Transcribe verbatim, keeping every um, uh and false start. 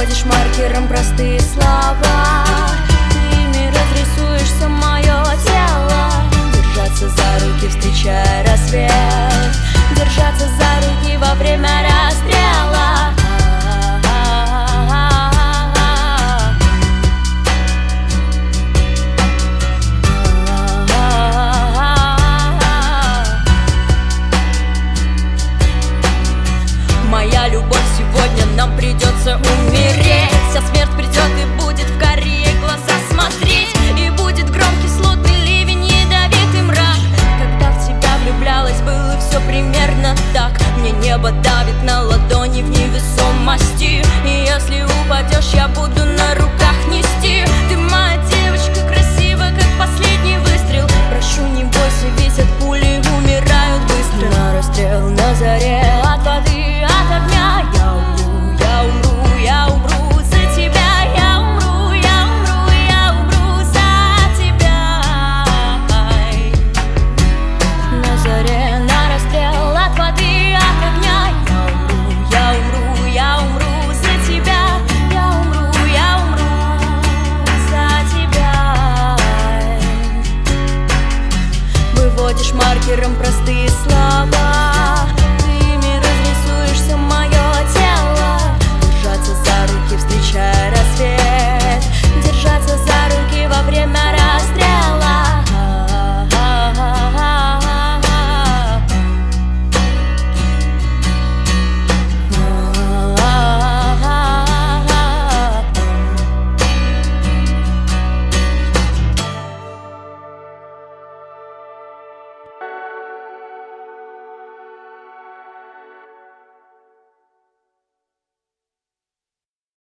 Выводишь маркером простые слова, ты ими разрисуешь мое тело. Держаться за руки, встречая рассвет, держаться за руки во время расстрела. Моя любовь, сегодня нам придется умереть, а смерть придет и будет в карие глаза смотреть. И будет громкий слотный ливень, ядовитый мрак. Когда в тебя влюблялась, было все примерно так. Мне небо давит на ладони в невесомости, и если упадешь, я буду на руках нести. Ты моя девочка, красивая, как последний выстрел. Прошу, не бойся, ведь от пули умирают быстро. На расстрел, на заре, от воды, от огня. Я умру, я умру, я умру за тебя. Я умру, я умру, я умру за тебя. На заре, на расстрел, от воды, от огня. Я умру, я умру, я умру за тебя. Я умру, я умру за тебя. Выводишь маркером простые слова,